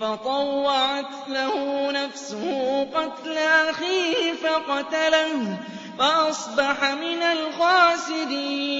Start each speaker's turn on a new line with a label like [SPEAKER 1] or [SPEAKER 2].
[SPEAKER 1] فطوعت له نفسه قتل أخيه فقتله فأصبح من الخاسرين.